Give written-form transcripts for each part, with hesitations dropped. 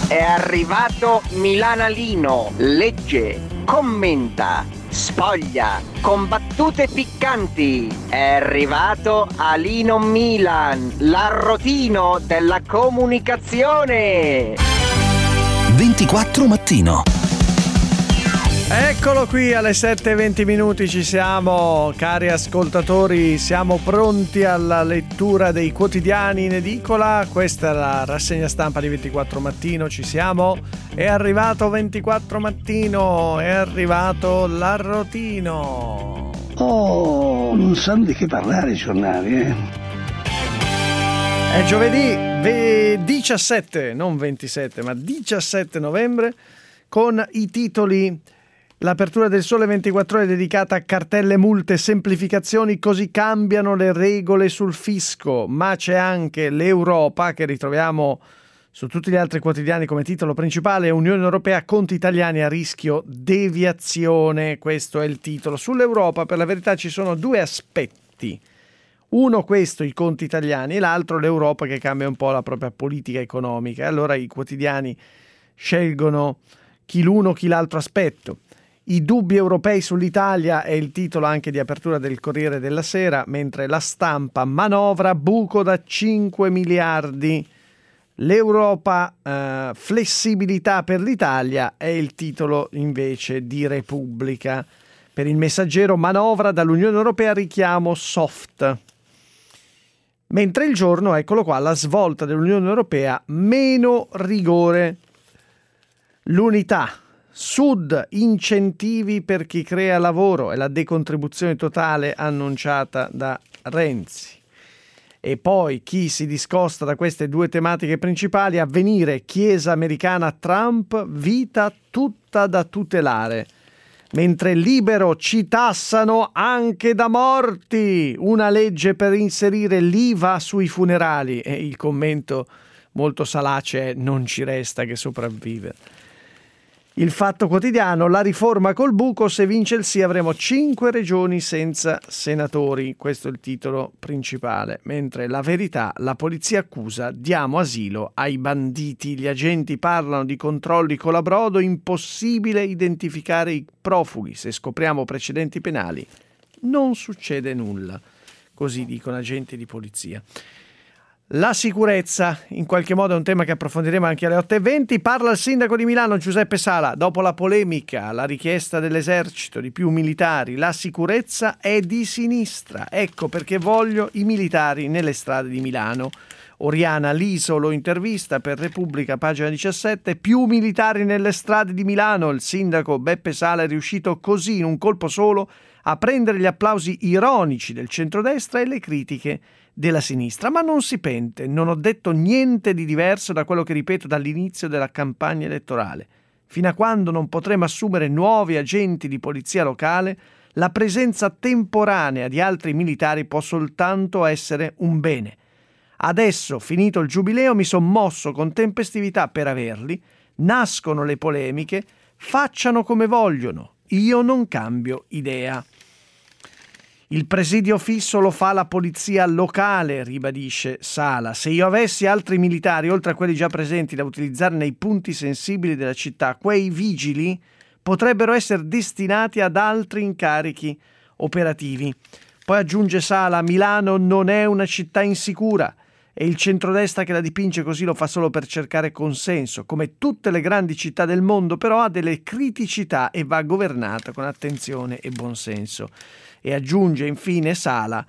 È arrivato Milanalino, legge, commenta, spoglia, con battute piccanti. È arrivato Alino Milan, l'arrotino della comunicazione. 24 mattino. Eccolo qui, alle 7:20 ci siamo, cari ascoltatori, siamo pronti alla lettura dei quotidiani in edicola. Questa è la rassegna stampa di 24 mattino, ci siamo. È arrivato 24 mattino, è arrivato l'arrotino. Oh, non sanno di che parlare i giornali, È giovedì 17, non 27, ma 17 novembre, con i titoli: l'apertura del Sole 24 Ore dedicata a cartelle, multe e semplificazioni, così cambiano le regole sul fisco. Ma c'è anche l'Europa, che ritroviamo su tutti gli altri quotidiani come titolo principale: Unione Europea, conti italiani a rischio deviazione. Questo è il titolo. Sull'Europa, per la verità, ci sono due aspetti. Uno questo, i conti italiani, e l'altro l'Europa che cambia un po' la propria politica economica. Allora i quotidiani scelgono chi l'uno chi l'altro aspetto. I dubbi europei sull'Italia è il titolo anche di apertura del Corriere della Sera, mentre La Stampa: manovra buco da 5 miliardi. L'Europa, flessibilità per l'Italia è il titolo invece di Repubblica. Per il Messaggero: manovra dall'Unione Europea, richiamo soft. Mentre Il Giorno, eccolo qua, la svolta dell'Unione Europea, meno rigore. L'Unità: Sud, incentivi per chi crea lavoro, e la decontribuzione totale annunciata da Renzi. E poi chi si discosta da queste due tematiche principali: Avvenire, Chiesa americana Trump, vita tutta da tutelare. Mentre Libero: ci tassano anche da morti, una legge per inserire l'IVA sui funerali. E il commento molto salace è: non ci resta che sopravvivere. Il Fatto Quotidiano: la riforma col buco, se vince il sì avremo 5 regioni senza senatori. Questo è il titolo principale. Mentre La Verità: la polizia accusa, diamo asilo ai banditi. Gli agenti parlano di controlli colabrodo, impossibile identificare i profughi. Se scopriamo precedenti penali non succede nulla. Così dicono agenti di polizia. La sicurezza, in qualche modo, è un tema che approfondiremo anche alle 8:20. Parla il sindaco di Milano, Giuseppe Sala. Dopo la polemica, la richiesta dell'esercito di più militari, la sicurezza è di sinistra. Ecco perché voglio i militari nelle strade di Milano. Oriana Liso lo intervista per Repubblica, pagina 17. Più militari nelle strade di Milano. Il sindaco Beppe Sala è riuscito così, in un colpo solo, a prendere gli applausi ironici del centrodestra e le critiche della sinistra. Ma non si pente, non ho detto niente di diverso da quello che ripeto dall'inizio della campagna elettorale. Fino a quando non potremo assumere nuovi agenti di polizia locale, la presenza temporanea di altri militari può soltanto essere un bene. Adesso, finito il giubileo, mi son mosso con tempestività per averli. Nascono le polemiche, facciano come vogliono, io non cambio idea. Il presidio fisso lo fa la polizia locale, ribadisce Sala. Se io avessi altri militari, oltre a quelli già presenti da utilizzare nei punti sensibili della città, quei vigili potrebbero essere destinati ad altri incarichi operativi. Poi aggiunge Sala: Milano non è una città insicura e il centrodestra che la dipinge così lo fa solo per cercare consenso. Come tutte le grandi città del mondo, però, ha delle criticità e va governata con attenzione e buonsenso. E aggiunge infine Sala: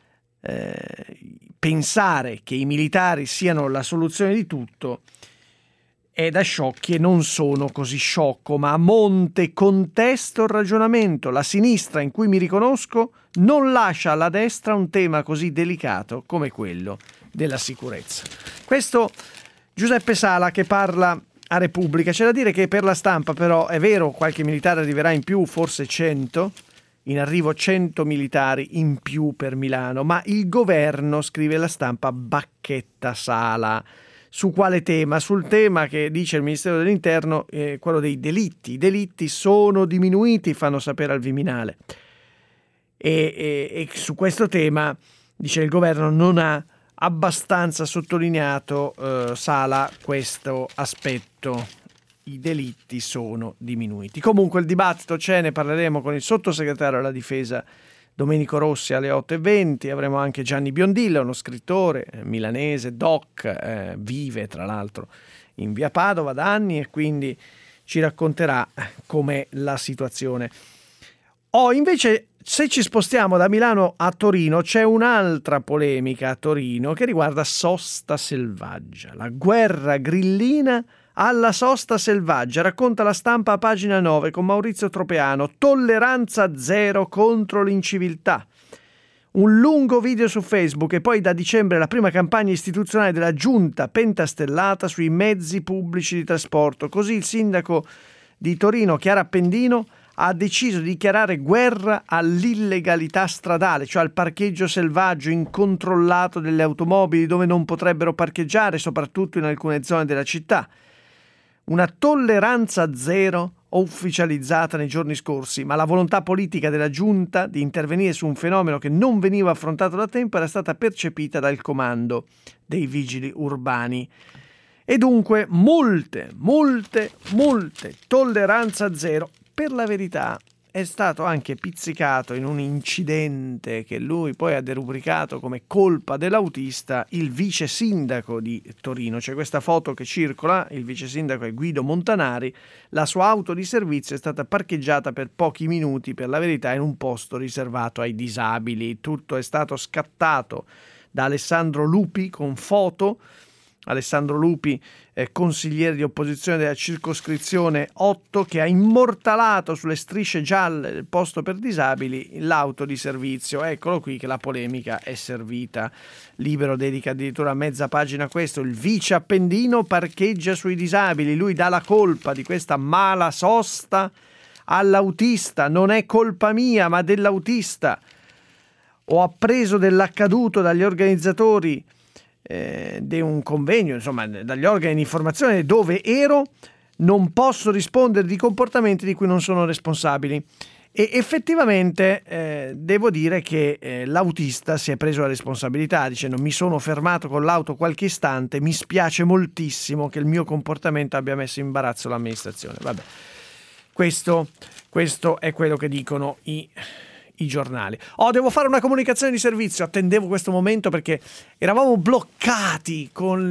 pensare che i militari siano la soluzione di tutto è da sciocchi, e non sono così sciocco, ma a monte contesto il ragionamento. La sinistra, in cui mi riconosco, non lascia alla destra un tema così delicato come quello della sicurezza. Questo Giuseppe Sala che parla a Repubblica. C'è da dire che per La Stampa, però, è vero, qualche militare arriverà in più, forse 100, in arrivo 100 militari in più per Milano, ma il governo, scrive La Stampa, bacchetta Sala. Su quale tema? Sul tema che dice il Ministero dell'Interno, quello dei delitti. I delitti sono diminuiti, fanno sapere al Viminale. E su questo tema, dice, il governo non ha abbastanza sottolineato, Sala, questo aspetto. I delitti sono diminuiti. Comunque il dibattito c'è, ne parleremo con il sottosegretario alla difesa Domenico Rossi alle 8:20. Avremo anche Gianni Biondilla, uno scrittore milanese, doc, vive tra l'altro in via Padova da anni e quindi ci racconterà com'è la situazione. Invece, se ci spostiamo da Milano a Torino, c'è un'altra polemica a Torino che riguarda sosta selvaggia. La guerra grillina alla sosta selvaggia, racconta La Stampa a pagina 9 con Maurizio Tropeano. Tolleranza zero contro l'inciviltà. Un lungo video su Facebook e poi da dicembre la prima campagna istituzionale della giunta pentastellata sui mezzi pubblici di trasporto. Così il sindaco di Torino, Chiara Appendino, ha deciso di dichiarare guerra all'illegalità stradale, cioè al parcheggio selvaggio incontrollato delle automobili dove non potrebbero parcheggiare, soprattutto in alcune zone della città. Una tolleranza zero ufficializzata nei giorni scorsi, ma la volontà politica della giunta di intervenire su un fenomeno che non veniva affrontato da tempo era stata percepita dal comando dei vigili urbani. E dunque multe, tolleranza zero. Per la verità è stato anche pizzicato in un incidente che lui poi ha derubricato come colpa dell'autista il vice sindaco di Torino. C'è questa foto che circola, il vice sindaco è Guido Montanari, la sua auto di servizio è stata parcheggiata per pochi minuti, per la verità in un posto riservato ai disabili. Tutto è stato scattato da Alessandro Lupi con foto. Alessandro Lupi, consigliere di opposizione della circoscrizione 8, che ha immortalato sulle strisce gialle del posto per disabili l'auto di servizio. Eccolo qui che la polemica è servita. Libero dedica addirittura mezza pagina a questo. Il vice Appendino parcheggia sui disabili, lui dà la colpa di questa mala sosta all'autista. Non è colpa mia ma dell'autista. Ho appreso dell'accaduto dagli organizzatori di un convegno, insomma dagli organi di informazione dove ero, non posso rispondere di comportamenti di cui non sono responsabili. E effettivamente devo dire che l'autista si è preso la responsabilità dicendo: mi sono fermato con l'auto qualche istante, mi spiace moltissimo che il mio comportamento abbia messo in imbarazzo l'amministrazione. Vabbè, questo è quello che dicono i giornali. Devo fare una comunicazione di servizio. Attendevo questo momento perché eravamo bloccati con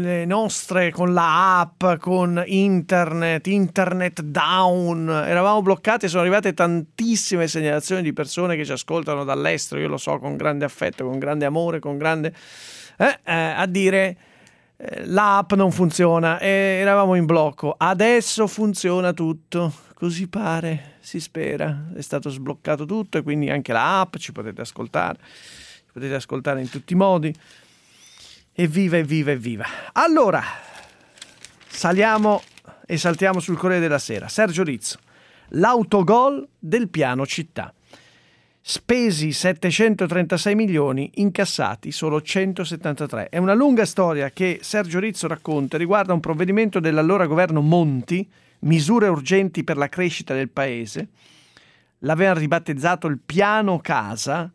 la app, con internet down. Eravamo bloccati e sono arrivate tantissime segnalazioni di persone che ci ascoltano dall'estero. Io lo so, con grande affetto, con grande amore, con grande a dire l'app non funziona e eravamo in blocco. Adesso funziona tutto, così pare, si spera. È stato sbloccato tutto e quindi anche la app ci potete ascoltare in tutti i modi. Evviva. Allora saliamo e saltiamo sul Corriere della Sera. Sergio Rizzo, l'autogol del piano città. Spesi 736 milioni, incassati solo 173. È una lunga storia che Sergio Rizzo racconta, riguarda un provvedimento dell'allora governo Monti, misure urgenti per la crescita del paese. L'avevano ribattezzato il piano casa,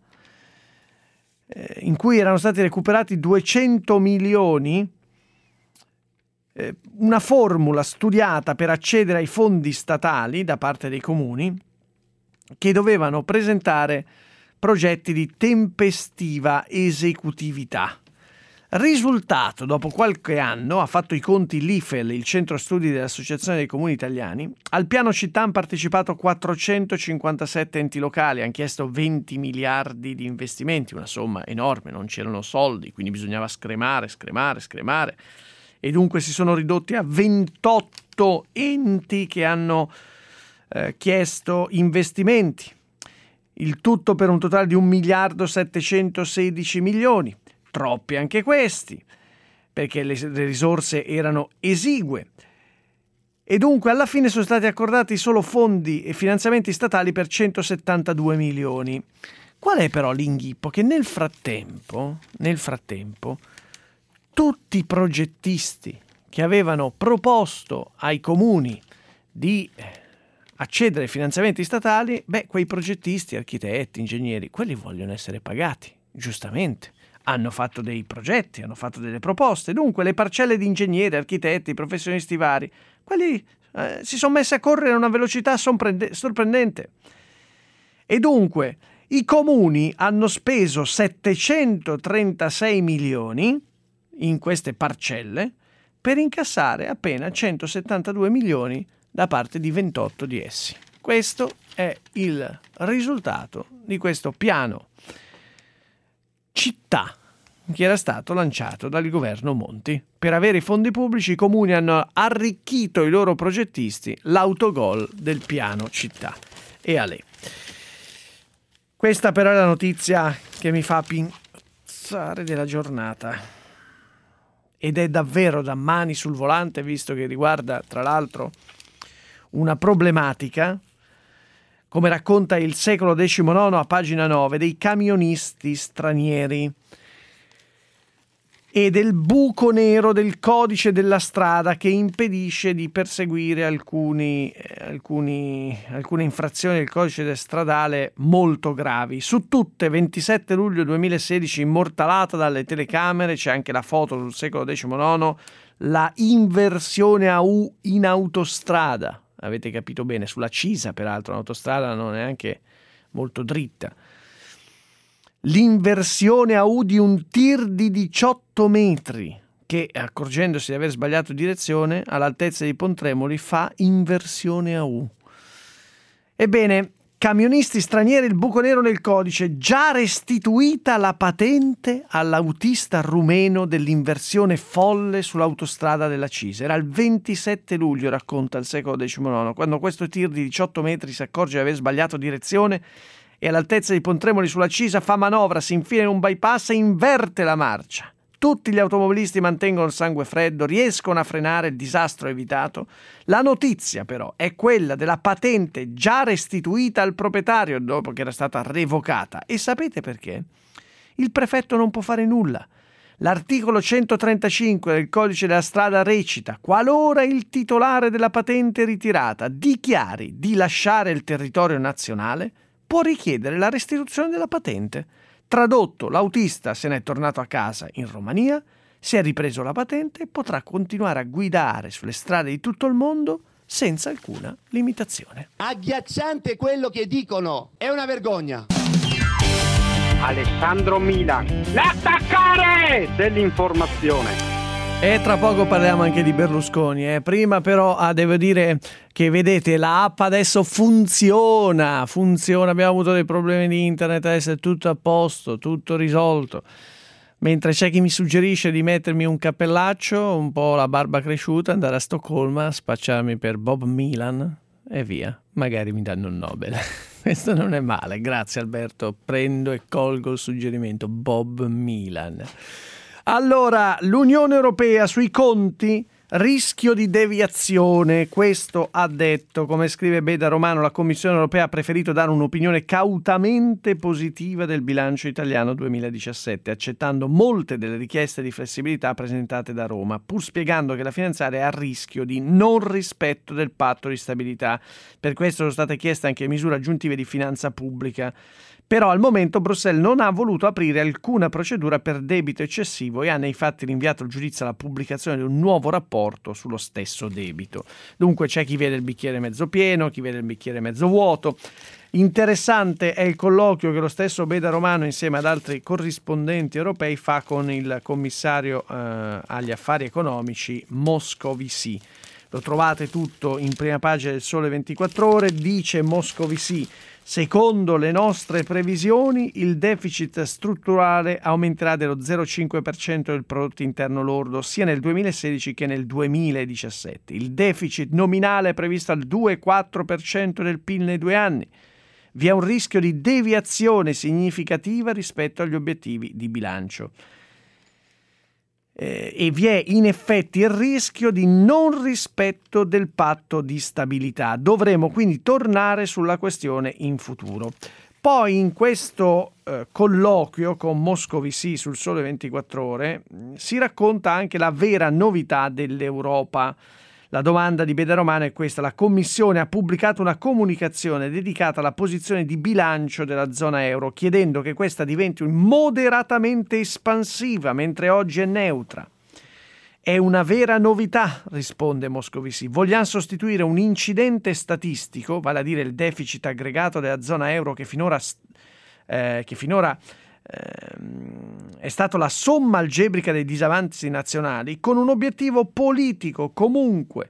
in cui erano stati recuperati 200 milioni, una formula studiata per accedere ai fondi statali da parte dei comuni, che dovevano presentare progetti di tempestiva esecutività. Risultato, dopo qualche anno, ha fatto i conti l'IFEL, il centro studi dell'Associazione dei Comuni Italiani, al piano città hanno partecipato 457 enti locali, hanno chiesto 20 miliardi di investimenti, una somma enorme, non c'erano soldi, quindi bisognava scremare, e dunque si sono ridotti a 28 enti che hanno chiesto investimenti, il tutto per un totale di 1.716 milioni, troppi anche questi, perché le risorse erano esigue, e dunque alla fine sono stati accordati solo fondi e finanziamenti statali per 172 milioni. Qual è però l'inghippo? Che nel frattempo, tutti i progettisti che avevano proposto ai comuni di accedere ai finanziamenti statali, quei progettisti, architetti, ingegneri, quelli vogliono essere pagati, giustamente. hanno fatto dei progetti, hanno fatto delle proposte. Dunque le parcelle di ingegneri, architetti, professionisti vari, quelli si sono messi a correre a una velocità sorprendente. E dunque i comuni hanno speso 736 milioni in queste parcelle per incassare appena 172 milioni da parte di 28 di essi. Questo è il risultato di questo piano città che era stato lanciato dal governo Monti. Per avere i fondi pubblici i comuni hanno arricchito i loro progettisti, l'autogol del piano città. E a lei. Questa però è la notizia che mi fa pensare della giornata. Ed è davvero da mani sul volante, visto che riguarda, tra l'altro, una problematica, come racconta il Secolo XIX a pagina 9, dei camionisti stranieri e del buco nero del codice della strada che impedisce di perseguire alcune infrazioni del codice stradale molto gravi. Su tutte, 27 luglio 2016, immortalata dalle telecamere, c'è anche la foto sul Secolo XIX, la inversione a U in autostrada. Avete capito bene, sulla Cisa, peraltro, un'autostrada non è neanche molto dritta. L'inversione a U di un tir di 18 metri che, accorgendosi di aver sbagliato direzione, all'altezza di Pontremoli fa inversione a U. Ebbene, camionisti stranieri, il buco nero nel codice, già restituita la patente all'autista rumeno dell'inversione folle sull'autostrada della Cisa. Era il 27 luglio, racconta il Secolo XIX, quando questo tir di 18 metri si accorge di aver sbagliato direzione e all'altezza di Pontremoli sulla Cisa fa manovra, si infila in un bypass e inverte la marcia. Tutti gli automobilisti mantengono il sangue freddo, riescono a frenare, il disastro è evitato. La notizia però è quella della patente già restituita al proprietario dopo che era stata revocata. E sapete perché? Il prefetto non può fare nulla. L'articolo 135 del codice della strada recita: qualora il titolare della patente ritirata dichiari di lasciare il territorio nazionale, può richiedere la restituzione della patente. Tradotto, l'autista se n'è tornato a casa in Romania, si è ripreso la patente e potrà continuare a guidare sulle strade di tutto il mondo senza alcuna limitazione. Agghiacciante quello che dicono, è una vergogna. Alessandro Milan, l'attaccare dell'informazione. E tra poco parliamo anche di Berlusconi. Prima però devo dire che vedete la app adesso funziona, abbiamo avuto dei problemi di internet, adesso è tutto a posto, tutto risolto. Mentre c'è chi mi suggerisce di mettermi un cappellaccio, un po' la barba cresciuta, andare a Stoccolma, spacciarmi per Bob Milan e via, magari mi danno un Nobel. Questo non è male, grazie Alberto, prendo e colgo il suggerimento Bob Milan. Allora, l'Unione Europea sui conti, rischio di deviazione, questo ha detto. Come scrive Beda Romano, la Commissione Europea ha preferito dare un'opinione cautamente positiva del bilancio italiano 2017, accettando molte delle richieste di flessibilità presentate da Roma, pur spiegando che la finanziaria è a rischio di non rispetto del patto di stabilità. Per questo sono state chieste anche misure aggiuntive di finanza pubblica. Però al momento Bruxelles non ha voluto aprire alcuna procedura per debito eccessivo e ha nei fatti rinviato il giudizio alla pubblicazione di un nuovo rapporto sullo stesso debito. Dunque c'è chi vede il bicchiere mezzo pieno, chi vede il bicchiere mezzo vuoto. Interessante è il colloquio che lo stesso Beda Romano insieme ad altri corrispondenti europei fa con il commissario agli affari economici Moscovici. Lo trovate tutto in prima pagina del Sole 24 Ore, dice Moscovici. Secondo le nostre previsioni, il deficit strutturale aumenterà dello 0,5% del prodotto interno lordo sia nel 2016 che nel 2017. Il deficit nominale è previsto al 2,4% del PIL nei 2 anni. Vi è un rischio di deviazione significativa rispetto agli obiettivi di bilancio. E vi è in effetti il rischio di non rispetto del patto di stabilità. Dovremo quindi tornare sulla questione in futuro. Poi in questo colloquio con Moscovici sul Sole 24 Ore si racconta anche la vera novità dell'Europa. La domanda di Beda Romano è questa: la Commissione ha pubblicato una comunicazione dedicata alla posizione di bilancio della zona euro, chiedendo che questa diventi moderatamente espansiva, mentre oggi è neutra. È una vera novità, risponde Moscovici. Vogliamo sostituire un incidente statistico, vale a dire il deficit aggregato della zona euro che finora è stato la somma algebrica dei disavanzi nazionali, con un obiettivo politico comunque,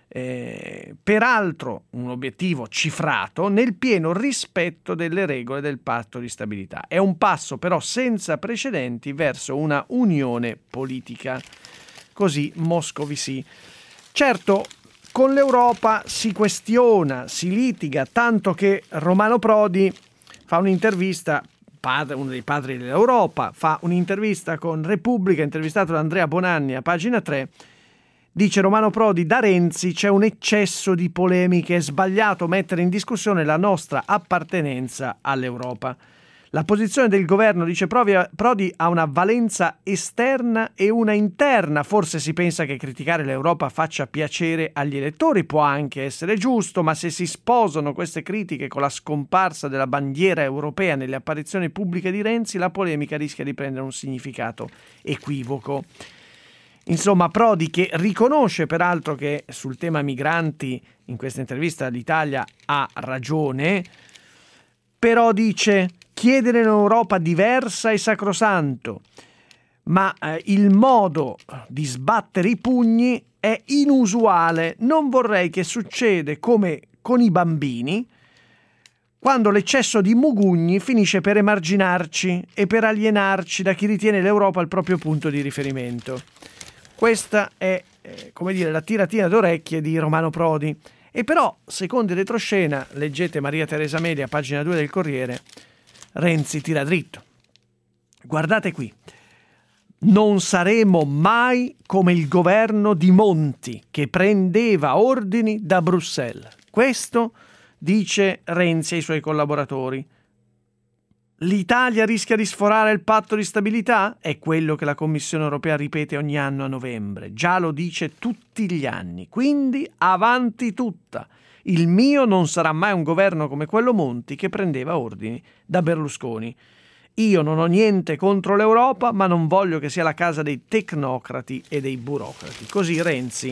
peraltro un obiettivo cifrato nel pieno rispetto delle regole del patto di stabilità. È un passo però senza precedenti verso una unione politica. Così Moscovici. Certo, con l'Europa si questiona, si litiga, tanto che Romano Prodi fa un'intervista, uno dei padri dell'Europa, fa un'intervista con Repubblica, intervistato da Andrea Bonanni a pagina 3, dice Romano Prodi: da Renzi c'è un eccesso di polemiche, è sbagliato mettere in discussione la nostra appartenenza all'Europa. La posizione del governo, dice Prodi, ha una valenza esterna e una interna. Forse si pensa che criticare l'Europa faccia piacere agli elettori, può anche essere giusto, ma se si sposano queste critiche con la scomparsa della bandiera europea nelle apparizioni pubbliche di Renzi, la polemica rischia di prendere un significato equivoco. Insomma, Prodi, che riconosce peraltro che sul tema migranti in questa intervista l'Italia ha ragione, però dice: chiedere un'Europa diversa è sacrosanto, ma il modo di sbattere i pugni è inusuale. Non vorrei che succeda come con i bambini, quando l'eccesso di mugugni finisce per emarginarci e per alienarci da chi ritiene l'Europa il proprio punto di riferimento. Questa è, come dire, la tiratina d'orecchie di Romano Prodi. E però, secondo il retroscena, leggete Maria Teresa Meli a pagina 2 del Corriere, Renzi tira dritto. Guardate qui: non saremo mai come il governo di Monti che prendeva ordini da Bruxelles. Questo dice Renzi ai suoi collaboratori. L'Italia rischia di sforare il patto di stabilità? È quello che la Commissione europea ripete ogni anno a novembre. Già lo dice tutti gli anni. Quindi avanti tutta. Il mio non sarà mai un governo come quello Monti che prendeva ordini da Berlusconi. Io non ho niente contro l'Europa, ma non voglio che sia la casa dei tecnocrati e dei burocrati. Così Renzi,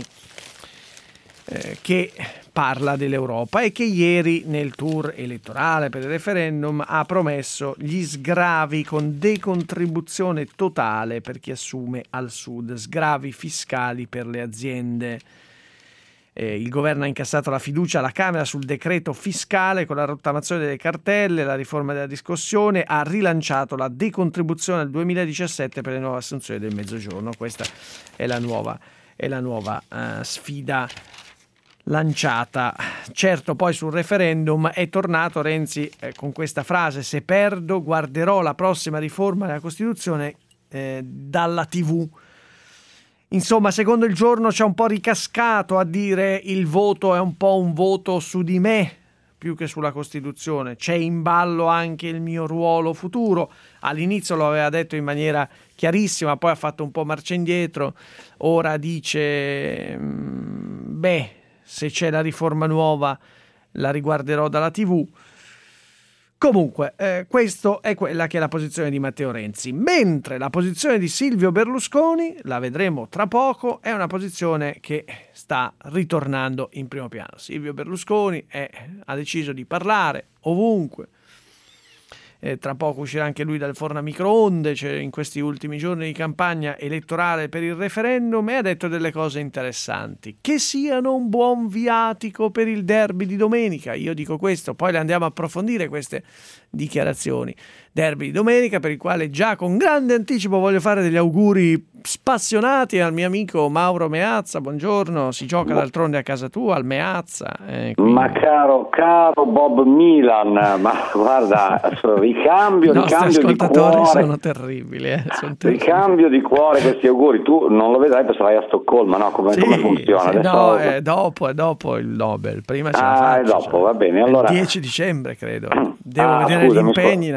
che parla dell'Europa e che ieri nel tour elettorale per il referendum ha promesso gli sgravi con decontribuzione totale per chi assume al sud, sgravi fiscali per le aziende. Il governo ha incassato la fiducia alla Camera sul decreto fiscale con la rottamazione delle cartelle, la riforma della riscossione, ha rilanciato la decontribuzione al 2017 per le nuove assunzioni del Mezzogiorno. Questa è la nuova sfida lanciata. Certo, poi sul referendum è tornato Renzi con questa frase: se perdo guarderò la prossima riforma della Costituzione dalla TV. Insomma, secondo Il Giorno c'è un po' ricascato a dire il voto è un po' un voto su di me più che sulla Costituzione, c'è in ballo anche il mio ruolo futuro. All'inizio lo aveva detto in maniera chiarissima, poi ha fatto un po' marcia indietro, ora dice se c'è la riforma nuova la riguarderò dalla TV. Comunque, questa è quella che è la posizione di Matteo Renzi, mentre la posizione di Silvio Berlusconi, la vedremo tra poco, è una posizione che sta ritornando in primo piano. Silvio Berlusconi ha deciso di parlare ovunque. Tra poco uscirà anche lui dal forno a microonde, in questi ultimi giorni di campagna elettorale per il referendum, e ha detto delle cose interessanti, che siano un buon viatico per il derby di domenica. Io dico questo, poi le andiamo a approfondire queste dichiarazioni. Derby di domenica, per il quale già con grande anticipo voglio fare degli auguri spassionati al mio amico Mauro Meazza. Buongiorno, si gioca d'altronde a casa tua, al Meazza. Quindi... Ma caro Bob Milan, ma guarda, ricambio di cuore. Sono terribili, sono terribili. Ricambio di cuore, questi auguri. Tu non lo vedrai, poi sarai a Stoccolma, no? Come funziona? Sì, no, è dopo il Nobel. Prima ce la faccio, è dopo, va bene. Allora... il 10 dicembre, credo. Devo vedere gli impegni in agenda.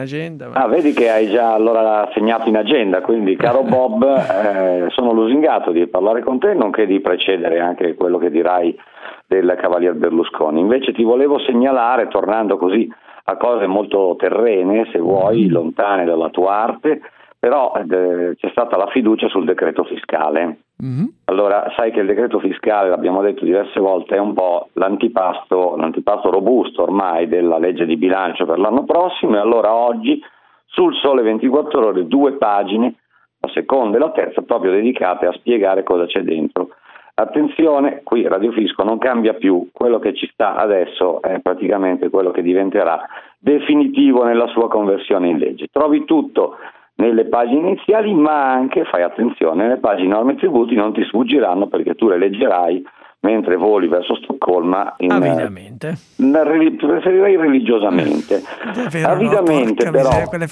Vedi che hai già allora segnato in agenda, quindi caro Bob, sono lusingato di parlare con te, nonché di precedere anche quello che dirai del Cavalier Berlusconi. Invece ti volevo segnalare, tornando così a cose molto terrene, se vuoi, lontane dalla tua arte, però c'è stata la fiducia sul decreto fiscale. Allora, sai che il decreto fiscale, l'abbiamo detto diverse volte, è un po' l'antipasto robusto ormai della legge di bilancio per l'anno prossimo, e allora oggi sul Sole 24 Ore 2 pagine, la seconda e la terza, proprio dedicate a spiegare cosa c'è dentro. Attenzione, qui Radio Fisco non cambia più, quello che ci sta adesso è praticamente quello che diventerà definitivo nella sua conversione in legge. Trovi tutto nelle pagine iniziali, ma anche, fai attenzione, nelle pagine norme e tributi non ti sfuggiranno, perché tu le leggerai mentre voli verso Stoccolma. Avidamente. Preferirei religiosamente. Avidamente, però.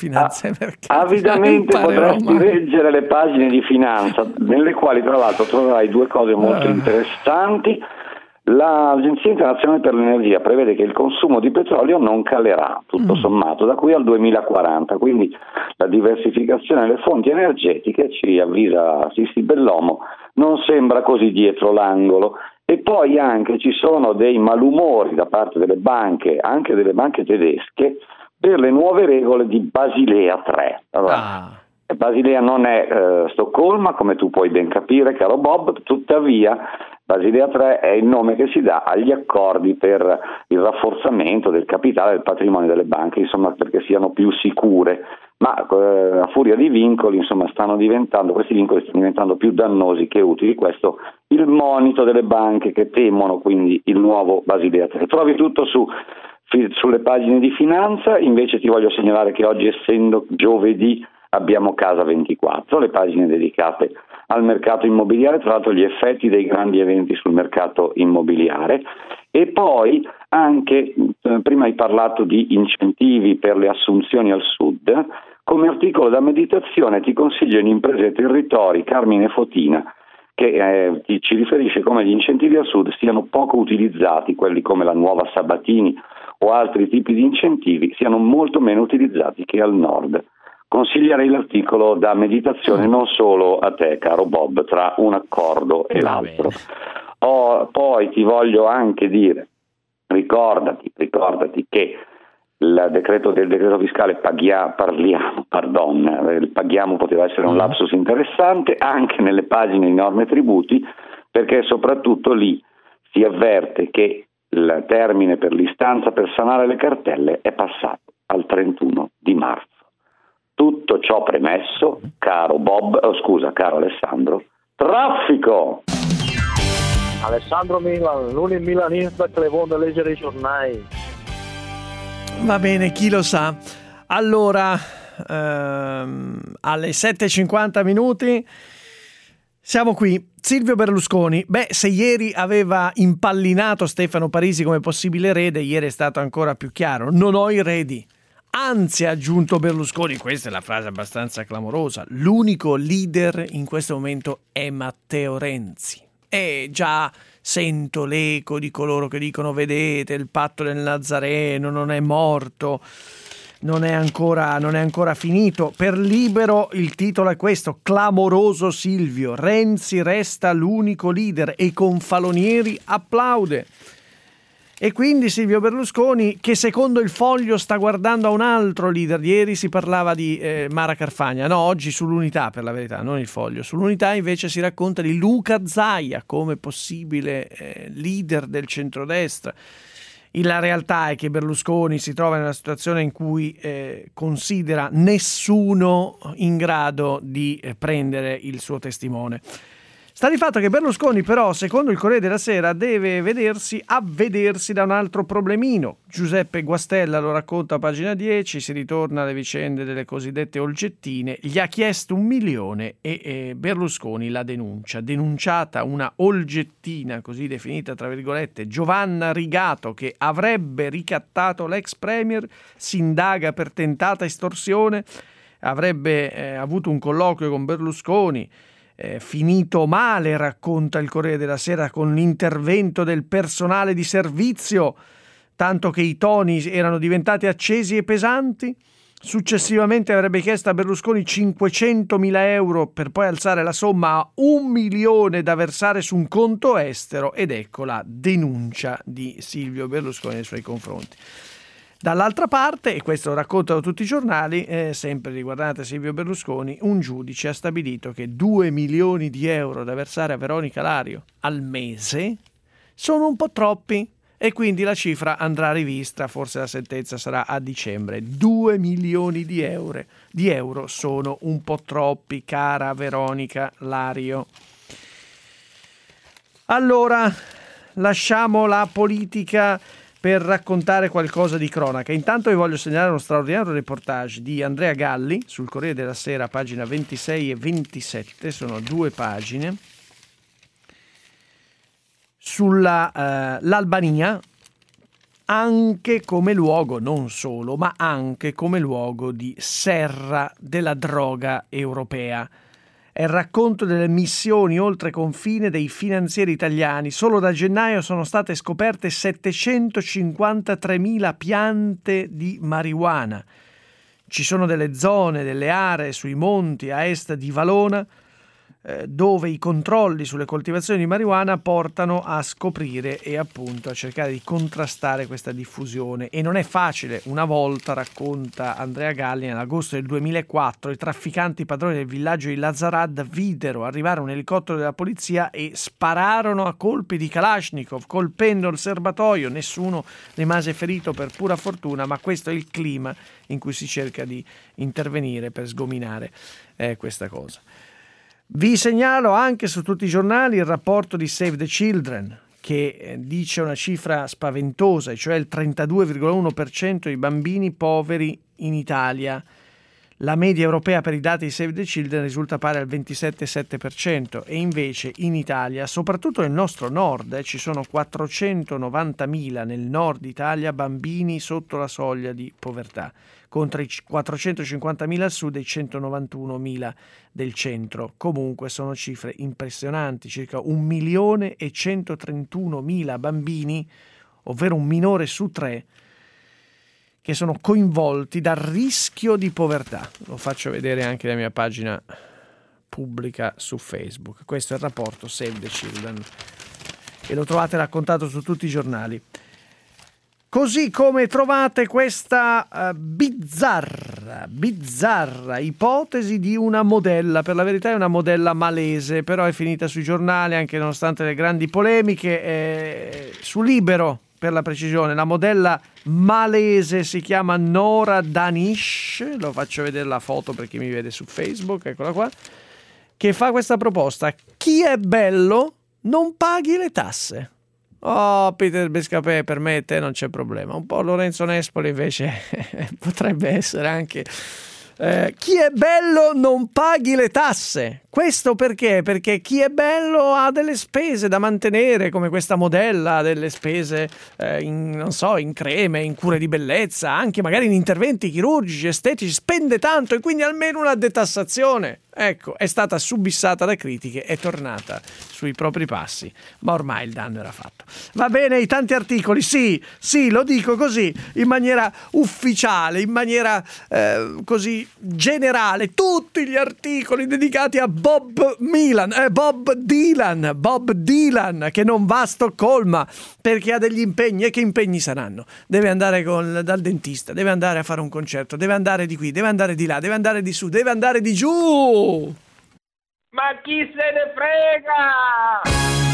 Avidamente potresti leggere le pagine di finanza, nelle quali tra l'altro troverai due cose molto interessanti. L'Agenzia Internazionale per l'Energia prevede che il consumo di petrolio non calerà, tutto sommato, da qui al 2040, quindi la diversificazione delle fonti energetiche, ci avvisa Sissi Bellomo, non sembra così dietro l'angolo. E poi anche ci sono dei malumori da parte delle banche, anche delle banche tedesche, per le nuove regole di Basilea 3. Allora, Basilea non è Stoccolma, come tu puoi ben capire, caro Bob, tuttavia Basilea 3 è il nome che si dà agli accordi per il rafforzamento del capitale e del patrimonio delle banche, insomma, perché siano più sicure, ma a furia di vincoli, insomma, questi vincoli stanno diventando più dannosi che utili. Questo il monito delle banche che temono quindi il nuovo Basilea 3. Trovi tutto sulle pagine di finanza. Invece ti voglio segnalare che oggi, essendo giovedì, abbiamo Casa 24, le pagine dedicate al mercato immobiliare, tra l'altro gli effetti dei grandi eventi sul mercato immobiliare, e poi anche, prima hai parlato di incentivi per le assunzioni al sud, come articolo da meditazione ti consiglio in Imprese Territori Carmine Fotina, che ci riferisce come gli incentivi al sud siano poco utilizzati, quelli come la nuova Sabatini o altri tipi di incentivi siano molto meno utilizzati che al nord. Consiglierei l'articolo da meditazione non solo a te, caro Bob, tra un accordo e l'altro. Poi ti voglio anche dire, ricordati che il decreto fiscale paghiamo poteva essere un lapsus interessante anche nelle pagine di norme e tributi, perché soprattutto lì si avverte che il termine per l'istanza per sanare le cartelle è passato al 31 di marzo. Tutto ciò premesso, caro Alessandro, traffico! Alessandro Milan, l'unico milanista che le vuole leggere i giornali. Va bene, chi lo sa. Allora, alle 7:50 minuti siamo qui. Silvio Berlusconi. Se ieri aveva impallinato Stefano Parisi come possibile erede, ieri è stato ancora più chiaro. Non ho eredi. Anzi, ha aggiunto Berlusconi, questa è la frase abbastanza clamorosa, l'unico leader in questo momento è Matteo Renzi. E già sento l'eco di coloro che dicono: vedete, il patto del Nazareno non è morto, non è ancora finito. Per Libero il titolo è questo: clamoroso Silvio, Renzi resta l'unico leader, e Confalonieri applaude. E quindi Silvio Berlusconi, che secondo il Foglio sta guardando a un altro leader. Ieri si parlava di Mara Carfagna, no, oggi sull'Unità, per la verità, non il Foglio. Sull'Unità invece si racconta di Luca Zaia come possibile leader del centrodestra. La realtà è che Berlusconi si trova nella situazione in cui considera nessuno in grado di prendere il suo testimone. Sta di fatto che Berlusconi, però, secondo il Corriere della Sera, deve avvedersi da un altro problemino. Giuseppe Guastella lo racconta a pagina 10, si ritorna alle vicende delle cosiddette olgettine. Gli ha chiesto 1 milione e Berlusconi la denuncia. Denunciata una olgettina, così definita tra virgolette, Giovanna Rigato, che avrebbe ricattato l'ex premier, si indaga per tentata estorsione, avrebbe avuto un colloquio con Berlusconi, finito male, racconta il Corriere della Sera, con l'intervento del personale di servizio, tanto che i toni erano diventati accesi e pesanti. Successivamente avrebbe chiesto a Berlusconi 500.000 euro per poi alzare la somma a 1 milione da versare su un conto estero, ed ecco la denuncia di Silvio Berlusconi nei suoi confronti. Dall'altra parte, e questo lo raccontano tutti i giornali, sempre riguardante Silvio Berlusconi, un giudice ha stabilito che 2 milioni di euro da versare a Veronica Lario al mese sono un po' troppi e quindi la cifra andrà rivista, forse la sentenza sarà a dicembre. 2 milioni di euro sono un po' troppi, cara Veronica Lario. Allora, lasciamo la politica per raccontare qualcosa di cronaca. Intanto vi voglio segnalare uno straordinario reportage di Andrea Galli sul Corriere della Sera, pagina 26 e 27, sono 2 pagine, sulla l'Albania, anche come luogo, non solo, ma anche come luogo di serra della droga europea. È il racconto delle missioni oltre confine dei finanzieri italiani. Solo da gennaio sono state scoperte 753.000 piante di marijuana. Ci sono delle zone, delle aree sui monti a est di Valona dove i controlli sulle coltivazioni di marijuana portano a scoprire e appunto a cercare di contrastare questa diffusione. E non è facile. Una volta, racconta Andrea Galli, nell'agosto del 2004 i trafficanti padroni del villaggio di Lazarad videro arrivare un elicottero della polizia e spararono a colpi di Kalashnikov, colpendo il serbatoio. Nessuno rimase ferito per pura fortuna, ma questo è il clima in cui si cerca di intervenire per sgominare questa cosa. Vi segnalo anche su tutti i giornali il rapporto di Save the Children, che dice una cifra spaventosa, cioè il 32,1% dei bambini poveri in Italia. La media europea per i dati di Save the Children risulta pari al 27,7% e invece in Italia, soprattutto nel nostro nord, ci sono 490.000 nel nord Italia bambini sotto la soglia di povertà, contro i 450.000 al sud e i 191.000 del centro. Comunque sono cifre impressionanti, circa 1.131.000 bambini, ovvero un minore su 3, che sono coinvolti dal rischio di povertà. Lo faccio vedere anche nella mia pagina pubblica su Facebook. Questo è il rapporto Save the Children e lo trovate raccontato su tutti i giornali. Così come trovate questa bizzarra ipotesi di una modella, per la verità è una modella malese, però è finita sui giornali anche nonostante le grandi polemiche, su Libero per la precisione. La modella malese si chiama Nora Danish, lo faccio vedere la foto per chi mi vede su Facebook, eccola qua, che fa questa proposta: chi è bello non paghi le tasse. Oh, Peter Bescapè, per me e te non c'è problema. Un po' Lorenzo Nespoli invece potrebbe essere anche chi è bello non paghi le tasse. Questo perché? Perché chi è bello ha delle spese da mantenere, come questa modella, ha delle spese in creme, in cure di bellezza, anche magari in interventi chirurgici, estetici, spende tanto e quindi almeno una detassazione. Ecco, è stata subissata da critiche, è tornata sui propri passi, ma ormai il danno era fatto. Va bene, i tanti articoli, sì, lo dico così, in maniera ufficiale, in maniera così generale, tutti gli articoli dedicati a Bob Dylan, che non va a Stoccolma perché ha degli impegni. E che impegni saranno? Deve andare dal dentista, deve andare a fare un concerto, deve andare di qui, deve andare di là, deve andare di su, deve andare di giù. Ma chi se ne frega?